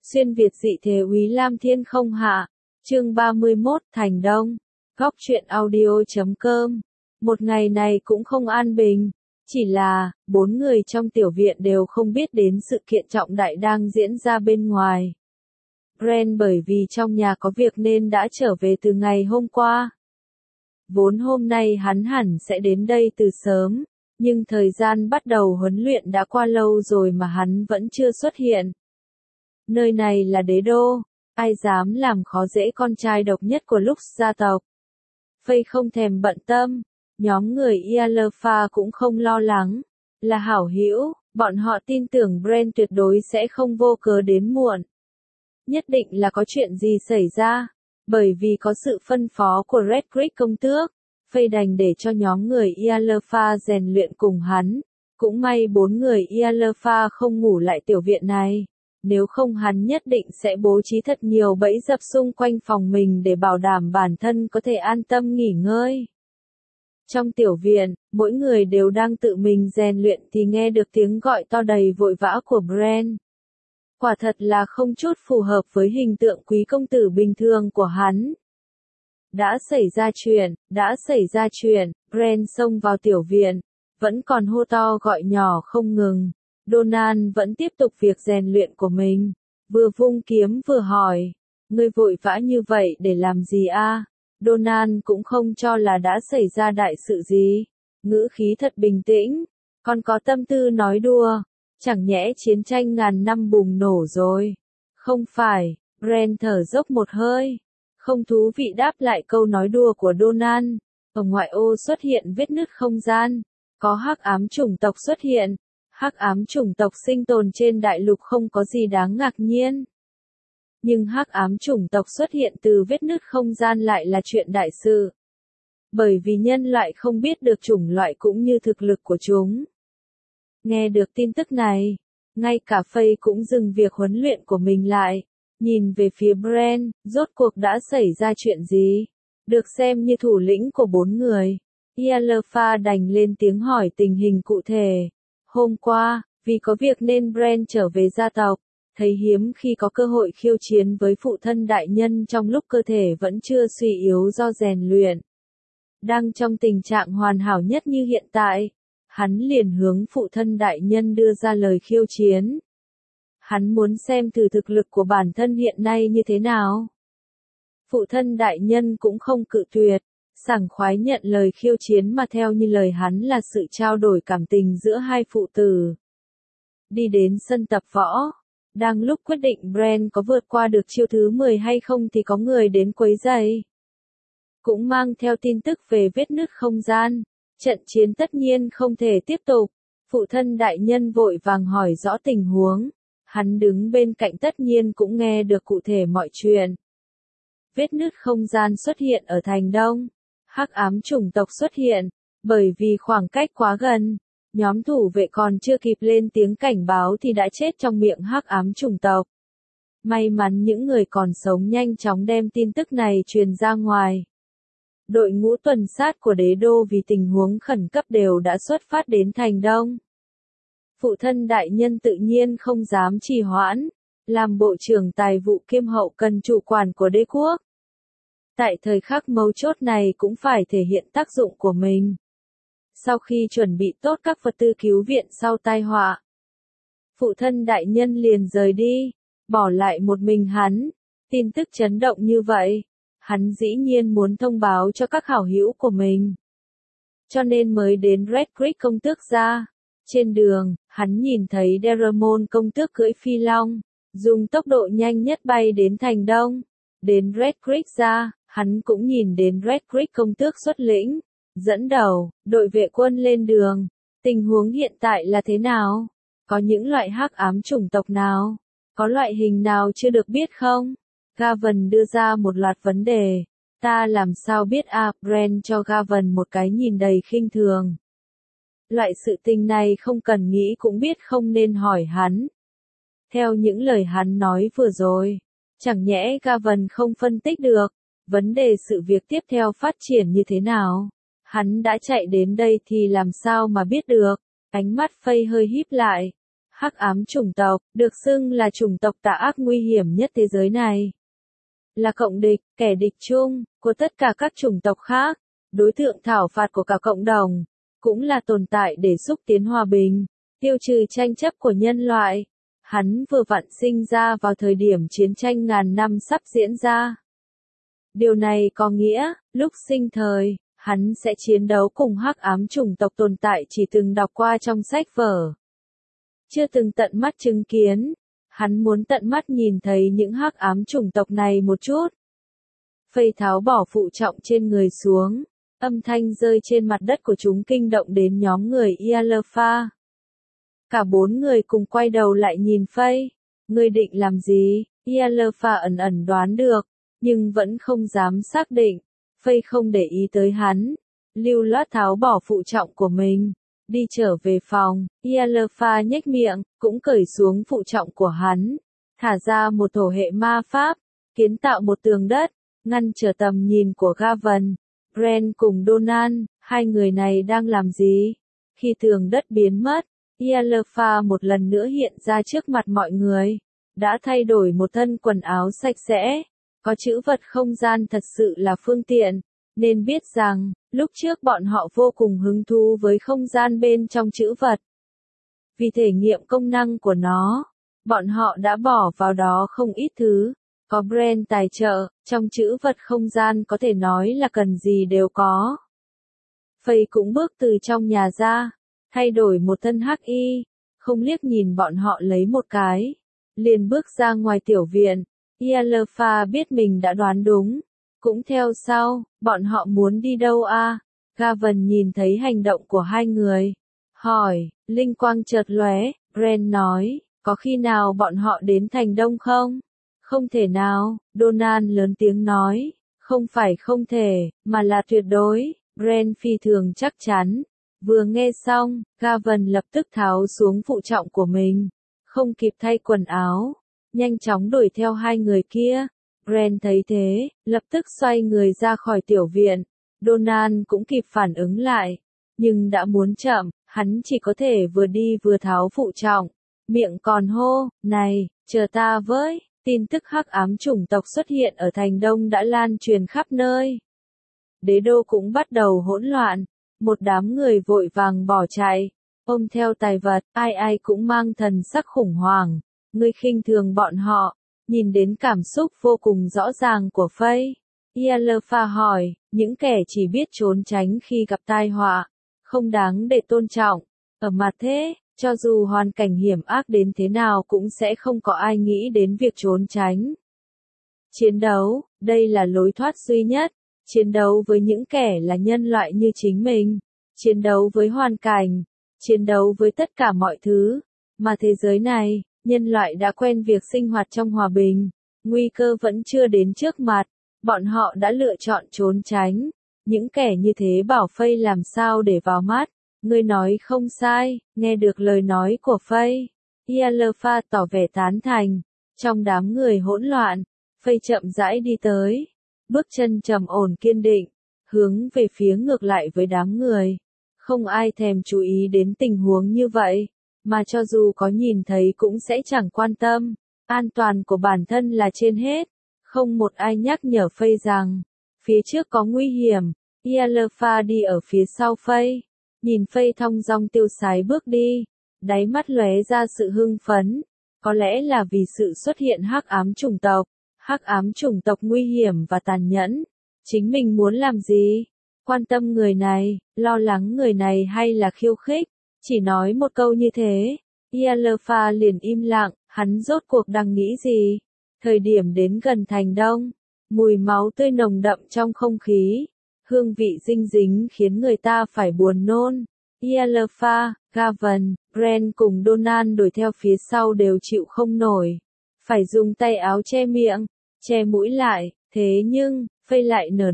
Xuyên Việt dị thế Úy Lam Thiên không hạ. Chương 31 Thành Đông. Góc truyện audio.com. Một ngày này cũng không an bình. Chỉ là, 4 người trong tiểu viện đều không biết đến sự kiện trọng đại đang diễn ra bên ngoài. Brand bởi vì trong nhà có việc nên đã trở về từ ngày hôm qua. Vốn hôm nay hắn hẳn sẽ đến đây từ sớm, nhưng thời gian bắt đầu huấn luyện đã qua lâu rồi mà hắn vẫn chưa xuất hiện. Nơi này là đế đô, ai dám làm khó dễ con trai độc nhất của Lux gia tộc. Phây không thèm bận tâm, nhóm người Ialfa cũng không lo lắng, là hảo hữu, bọn họ tin tưởng Brand tuyệt đối sẽ không vô cớ đến muộn. Nhất định là có chuyện gì xảy ra, bởi vì có sự phân phó của Red Creek công tước, Phây đành để cho nhóm người Ialfa rèn luyện cùng hắn. Cũng may 4 người Ialfa không ngủ lại tiểu viện này. Nếu không hắn nhất định sẽ bố trí thật nhiều bẫy dập xung quanh phòng mình để bảo đảm bản thân có thể an tâm nghỉ ngơi. Trong tiểu viện, mỗi người đều đang tự mình rèn luyện thì nghe được tiếng gọi to đầy vội vã của Brand. Quả thật là không chút phù hợp với hình tượng quý công tử bình thường của hắn. Đã xảy ra chuyện, Brand xông vào tiểu viện, vẫn còn hô to gọi nhỏ không ngừng. Donan vẫn tiếp tục việc rèn luyện của mình, vừa vung kiếm vừa hỏi, ngươi vội vã như vậy để làm gì a? Donan cũng không cho là đã xảy ra đại sự gì, ngữ khí thật bình tĩnh, còn có tâm tư nói đùa, chẳng nhẽ chiến tranh ngàn năm bùng nổ rồi. Không phải, Brand thở dốc một hơi, không thú vị đáp lại câu nói đùa của Donan. Ở ngoại ô xuất hiện vết nứt không gian, có hắc ám chủng tộc xuất hiện. Hắc ám chủng tộc sinh tồn trên đại lục không có gì đáng ngạc nhiên. Nhưng hắc ám chủng tộc xuất hiện từ vết nứt không gian lại là chuyện đại sự. Bởi vì nhân loại không biết được chủng loại cũng như thực lực của chúng. Nghe được tin tức này, ngay cả Phây cũng dừng việc huấn luyện của mình lại, nhìn về phía Brand, rốt cuộc đã xảy ra chuyện gì? Được xem như thủ lĩnh của 4 người, Ialfa đành lên tiếng hỏi tình hình cụ thể. Hôm qua, vì có việc nên Brand trở về gia tộc, thấy hiếm khi có cơ hội khiêu chiến với phụ thân đại nhân trong lúc cơ thể vẫn chưa suy yếu do rèn luyện. Đang trong tình trạng hoàn hảo nhất như hiện tại, hắn liền hướng phụ thân đại nhân đưa ra lời khiêu chiến. Hắn muốn xem thử thực lực của bản thân hiện nay như thế nào. Phụ thân đại nhân cũng không cự tuyệt. Sảng khoái nhận lời khiêu chiến mà theo như lời hắn là sự trao đổi cảm tình giữa hai phụ tử. Đi đến sân tập võ, đang lúc quyết định Brand có vượt qua được chiêu thứ 10 hay không thì có người đến quấy rầy. Cũng mang theo tin tức về vết nứt không gian, trận chiến tất nhiên không thể tiếp tục. Phụ thân đại nhân vội vàng hỏi rõ tình huống, hắn đứng bên cạnh tất nhiên cũng nghe được cụ thể mọi chuyện. Vết nứt không gian xuất hiện ở thành Đông. Hắc ám chủng tộc xuất hiện, bởi vì khoảng cách quá gần, nhóm thủ vệ còn chưa kịp lên tiếng cảnh báo thì đã chết trong miệng hắc ám chủng tộc. May mắn những người còn sống nhanh chóng đem tin tức này truyền ra ngoài. Đội ngũ tuần sát của đế đô vì tình huống khẩn cấp đều đã xuất phát đến thành Đông. Phụ thân đại nhân tự nhiên không dám trì hoãn, làm bộ trưởng tài vụ kiêm hậu cần chủ quản của đế quốc. Tại thời khắc mấu chốt này cũng phải thể hiện tác dụng của mình. Sau khi chuẩn bị tốt các vật tư cứu viện sau tai họa, phụ thân đại nhân liền rời đi, bỏ lại một mình hắn. Tin tức chấn động như vậy, hắn dĩ nhiên muốn thông báo cho các hảo hữu của mình. Cho nên mới đến Red Creek công tước gia. Trên đường, hắn nhìn thấy Deramon công tước cưỡi phi long, dùng tốc độ nhanh nhất bay đến thành Đông. Đến Red Creek gia. Hắn cũng nhìn đến Red Creek công tước xuất lĩnh, dẫn đầu, đội vệ quân lên đường. Tình huống hiện tại là thế nào? Có những loại hắc ám chủng tộc nào? Có loại hình nào chưa được biết không? Gavin đưa ra một loạt vấn đề. Ta làm sao biết Brand cho Gavin một cái nhìn đầy khinh thường. Loại sự tình này không cần nghĩ cũng biết không nên hỏi hắn. Theo những lời hắn nói vừa rồi, chẳng nhẽ Gavin không phân tích được. Vấn đề sự việc tiếp theo phát triển như thế nào? Hắn đã chạy đến đây thì làm sao mà biết được? Ánh mắt Phây hơi híp lại. Hắc ám chủng tộc, được xưng là chủng tộc tà ác nguy hiểm nhất thế giới này. Là cộng địch, kẻ địch chung, của tất cả các chủng tộc khác, đối tượng thảo phạt của cả cộng đồng, cũng là tồn tại để xúc tiến hòa bình, tiêu trừ tranh chấp của nhân loại. Hắn vừa vặn sinh ra vào thời điểm chiến tranh ngàn năm sắp diễn ra. Điều này có nghĩa, lúc sinh thời, hắn sẽ chiến đấu cùng hắc ám chủng tộc tồn tại chỉ từng đọc qua trong sách vở. Chưa từng tận mắt chứng kiến, hắn muốn tận mắt nhìn thấy những hắc ám chủng tộc này một chút. Phây tháo bỏ phụ trọng trên người xuống, âm thanh rơi trên mặt đất của chúng kinh động đến nhóm người Ialfa. Cả 4 người cùng quay đầu lại nhìn Phây. Ngươi định làm gì? Ialfa ẩn ẩn đoán được, nhưng vẫn không dám xác định. Phây không để ý tới hắn, lưu loát tháo bỏ phụ trọng của mình, đi trở về phòng. Ialfa nhếch miệng, cũng cởi xuống phụ trọng của hắn, thả ra một thổ hệ ma pháp, kiến tạo một tường đất, ngăn trở tầm nhìn của Gavan, Bren cùng Donan. Hai người này đang làm gì? Khi tường đất biến mất, Ialfa một lần nữa hiện ra trước mặt mọi người, đã thay đổi một thân quần áo sạch sẽ, có chữ vật không gian thật sự là phương tiện, nên biết rằng, lúc trước bọn họ vô cùng hứng thú với không gian bên trong chữ vật. Vì thể nghiệm công năng của nó, bọn họ đã bỏ vào đó không ít thứ, có Bren tài trợ, trong chữ vật không gian có thể nói là cần gì đều có. Phây cũng bước từ trong nhà ra, thay đổi một thân hắc y, không liếc nhìn bọn họ lấy một cái, liền bước ra ngoài tiểu viện. Ialfa biết mình đã đoán đúng, cũng theo sau. Bọn họ muốn đi đâu a? Gavan nhìn thấy hành động của hai người, hỏi. Linh quang chợt lóe, Bren nói, có khi nào bọn họ đến thành đông không? Không thể nào, Donan lớn tiếng nói, không phải không thể, mà là tuyệt đối. Bren phi thường chắc chắn. Vừa nghe xong, Gavan lập tức tháo xuống phụ trọng của mình, không kịp thay quần áo, nhanh chóng đuổi theo hai người kia. Bren thấy thế, lập tức xoay người ra khỏi tiểu viện. Donan cũng kịp phản ứng lại, nhưng đã muốn chậm, hắn chỉ có thể vừa đi vừa tháo phụ trọng, miệng còn hô, này, chờ ta với. Tin tức hắc ám chủng tộc xuất hiện ở thành đông đã lan truyền khắp nơi. Đế đô cũng bắt đầu hỗn loạn, một đám người vội vàng bỏ chạy, ôm theo tài vật, ai ai cũng mang thần sắc khủng hoảng. Ngươi khinh thường bọn họ, nhìn đến cảm xúc vô cùng rõ ràng của Phây. Ialfa hỏi, những kẻ chỉ biết trốn tránh khi gặp tai họa, không đáng để tôn trọng. Ở mặt thế, cho dù hoàn cảnh hiểm ác đến thế nào cũng sẽ không có ai nghĩ đến việc trốn tránh. Chiến đấu, đây là lối thoát duy nhất. Chiến đấu với những kẻ là nhân loại như chính mình. Chiến đấu với hoàn cảnh. Chiến đấu với tất cả mọi thứ. Mà thế giới này, nhân loại đã quen việc sinh hoạt trong hòa bình. Nguy cơ vẫn chưa đến trước mặt. Bọn họ đã lựa chọn trốn tránh. Những kẻ như thế bảo Phây làm sao để vào mắt. Ngươi nói không sai, nghe được lời nói của Phây. Ialfa tỏ vẻ tán thành. Trong đám người hỗn loạn, Phây chậm rãi đi tới. Bước chân trầm ổn kiên định, hướng về phía ngược lại với đám người. Không ai thèm chú ý đến tình huống như vậy, mà cho dù có nhìn thấy cũng sẽ chẳng quan tâm. An toàn của bản thân là trên hết. Không một ai nhắc nhở Phây rằng, phía trước có nguy hiểm. Ialfa đi ở phía sau Phây, nhìn Phây thong dong tiêu sái bước đi, đáy mắt lóe ra sự hưng phấn. Có lẽ là vì sự xuất hiện hắc ám chủng tộc. Hắc ám chủng tộc nguy hiểm và tàn nhẫn. Chính mình muốn làm gì? Quan tâm người này, lo lắng người này hay là khiêu khích? Chỉ nói một câu như thế, Ialfa liền im lặng, hắn rốt cuộc đang nghĩ gì? Thời điểm đến gần thành đông, mùi máu tươi nồng đậm trong không khí, hương vị dinh dính khiến người ta phải buồn nôn. Ialfa, Gavan, Bren cùng Donan đuổi theo phía sau đều chịu không nổi, phải dùng tay áo che miệng, che mũi lại. Thế nhưng, Phây lại nở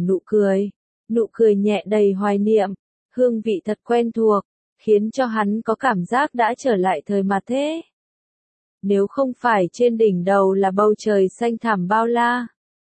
nụ cười nhẹ đầy hoài niệm, hương vị thật quen thuộc, khiến cho hắn có cảm giác đã trở lại thời mà thế. Nếu không phải trên đỉnh đầu là bầu trời xanh thẳm bao la,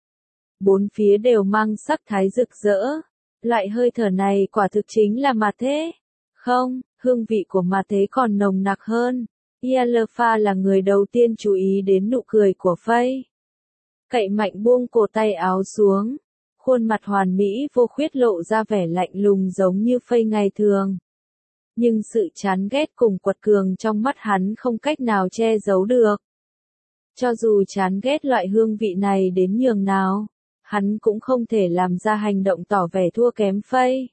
bốn phía đều mang sắc thái rực rỡ, loại hơi thở này quả thực chính là mà thế. Không, hương vị của mà thế còn nồng nặc hơn. Yalfa là người đầu tiên chú ý đến nụ cười của Faye. Cậy mạnh buông cổ tay áo xuống. Khuôn mặt hoàn mỹ vô khuyết lộ ra vẻ lạnh lùng giống như Faye ngày thường. Nhưng sự chán ghét cùng quật cường trong mắt hắn không cách nào che giấu được. Cho dù chán ghét loại hương vị này đến nhường nào, hắn cũng không thể làm ra hành động tỏ vẻ thua kém Faye.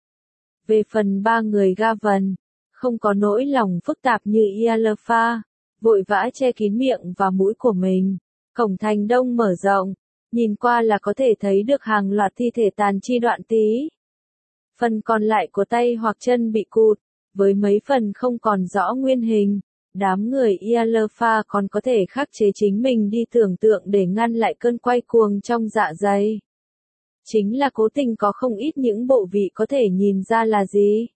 Về phần ba người Gavin, không có nỗi lòng phức tạp như Yalfa, vội vã che kín miệng và mũi của mình. Cổng thành đông mở rộng, nhìn qua là có thể thấy được hàng loạt thi thể tàn chi đoạn tí. Phần còn lại của tay hoặc chân bị cụt, với mấy phần không còn rõ nguyên hình. Đám người Yalfa còn có thể khắc chế chính mình đi tưởng tượng để ngăn lại cơn quay cuồng trong dạ dày. Chính là cố tình có không ít những bộ vị có thể nhìn ra là gì.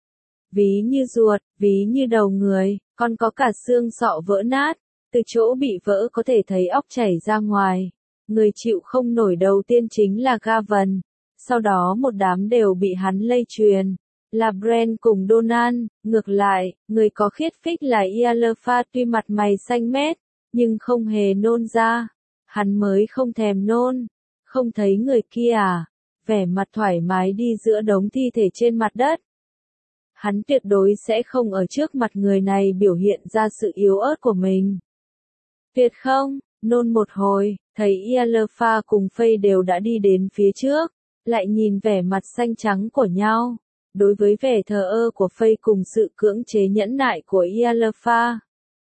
Ví như ruột, ví như đầu người, còn có cả xương sọ vỡ nát, từ chỗ bị vỡ có thể thấy óc chảy ra ngoài. Người chịu không nổi đầu tiên chính là Gavin, sau đó một đám đều bị hắn lây truyền. Là Brent cùng Donald, ngược lại, người có khiết phích là Yalfa tuy mặt mày xanh mét, nhưng không hề nôn ra. Hắn mới không thèm nôn, không thấy người kia à, vẻ mặt thoải mái đi giữa đống thi thể trên mặt đất. Hắn tuyệt đối sẽ không ở trước mặt người này biểu hiện ra sự yếu ớt của mình. Tuyệt không, nôn một hồi, thấy Yalfa cùng Faye đều đã đi đến phía trước, lại nhìn vẻ mặt xanh trắng của nhau. Đối với vẻ thờ ơ của Faye cùng sự cưỡng chế nhẫn nại của Yalfa,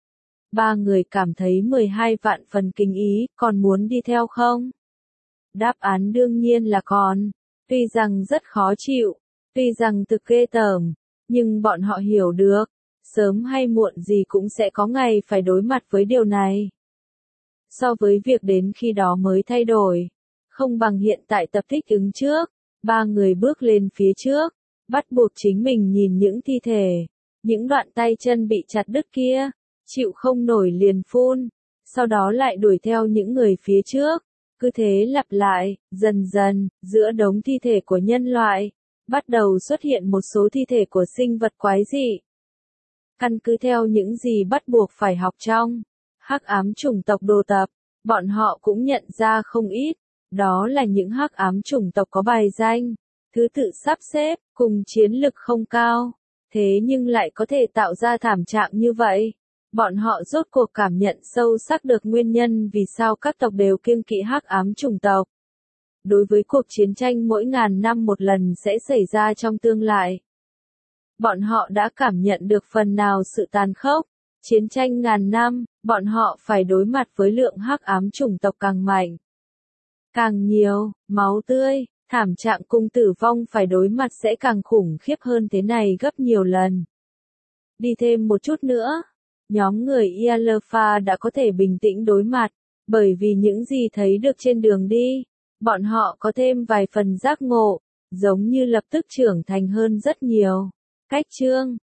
ba người cảm thấy 12 vạn phần kinh ý, còn muốn đi theo không? Đáp án đương nhiên là còn. Tuy rằng rất khó chịu, tuy rằng thực ghê tởm, nhưng bọn họ hiểu được, sớm hay muộn gì cũng sẽ có ngày phải đối mặt với điều này. So với việc đến khi đó mới thay đổi, không bằng hiện tại tập thích ứng trước, ba người bước lên phía trước, bắt buộc chính mình nhìn những thi thể, những đoạn tay chân bị chặt đứt kia, chịu không nổi liền phun, sau đó lại đuổi theo những người phía trước, cứ thế lặp lại, dần dần, giữa đống thi thể của nhân loại, bắt đầu xuất hiện một số thi thể của sinh vật quái dị. Căn cứ theo những gì bắt buộc phải học trong hắc ám chủng tộc đồ tập, bọn họ cũng nhận ra không ít, đó là những hắc ám chủng tộc có bài danh, thứ tự sắp xếp, cùng chiến lực không cao, thế nhưng lại có thể tạo ra thảm trạng như vậy. Bọn họ rốt cuộc cảm nhận sâu sắc được nguyên nhân vì sao các tộc đều kiêng kỵ hắc ám chủng tộc. Đối với cuộc chiến tranh mỗi ngàn năm một lần sẽ xảy ra trong tương lai, bọn họ đã cảm nhận được phần nào sự tàn khốc. Chiến tranh ngàn năm, bọn họ phải đối mặt với lượng hắc ám chủng tộc càng mạnh, càng nhiều, máu tươi, thảm trạng cùng tử vong phải đối mặt sẽ càng khủng khiếp hơn thế này gấp nhiều lần. Đi thêm một chút nữa, nhóm người Yalfa đã có thể bình tĩnh đối mặt, bởi vì những gì thấy được trên đường đi, bọn họ có thêm vài phần giác ngộ, giống như lập tức trưởng thành hơn rất nhiều. Cách chương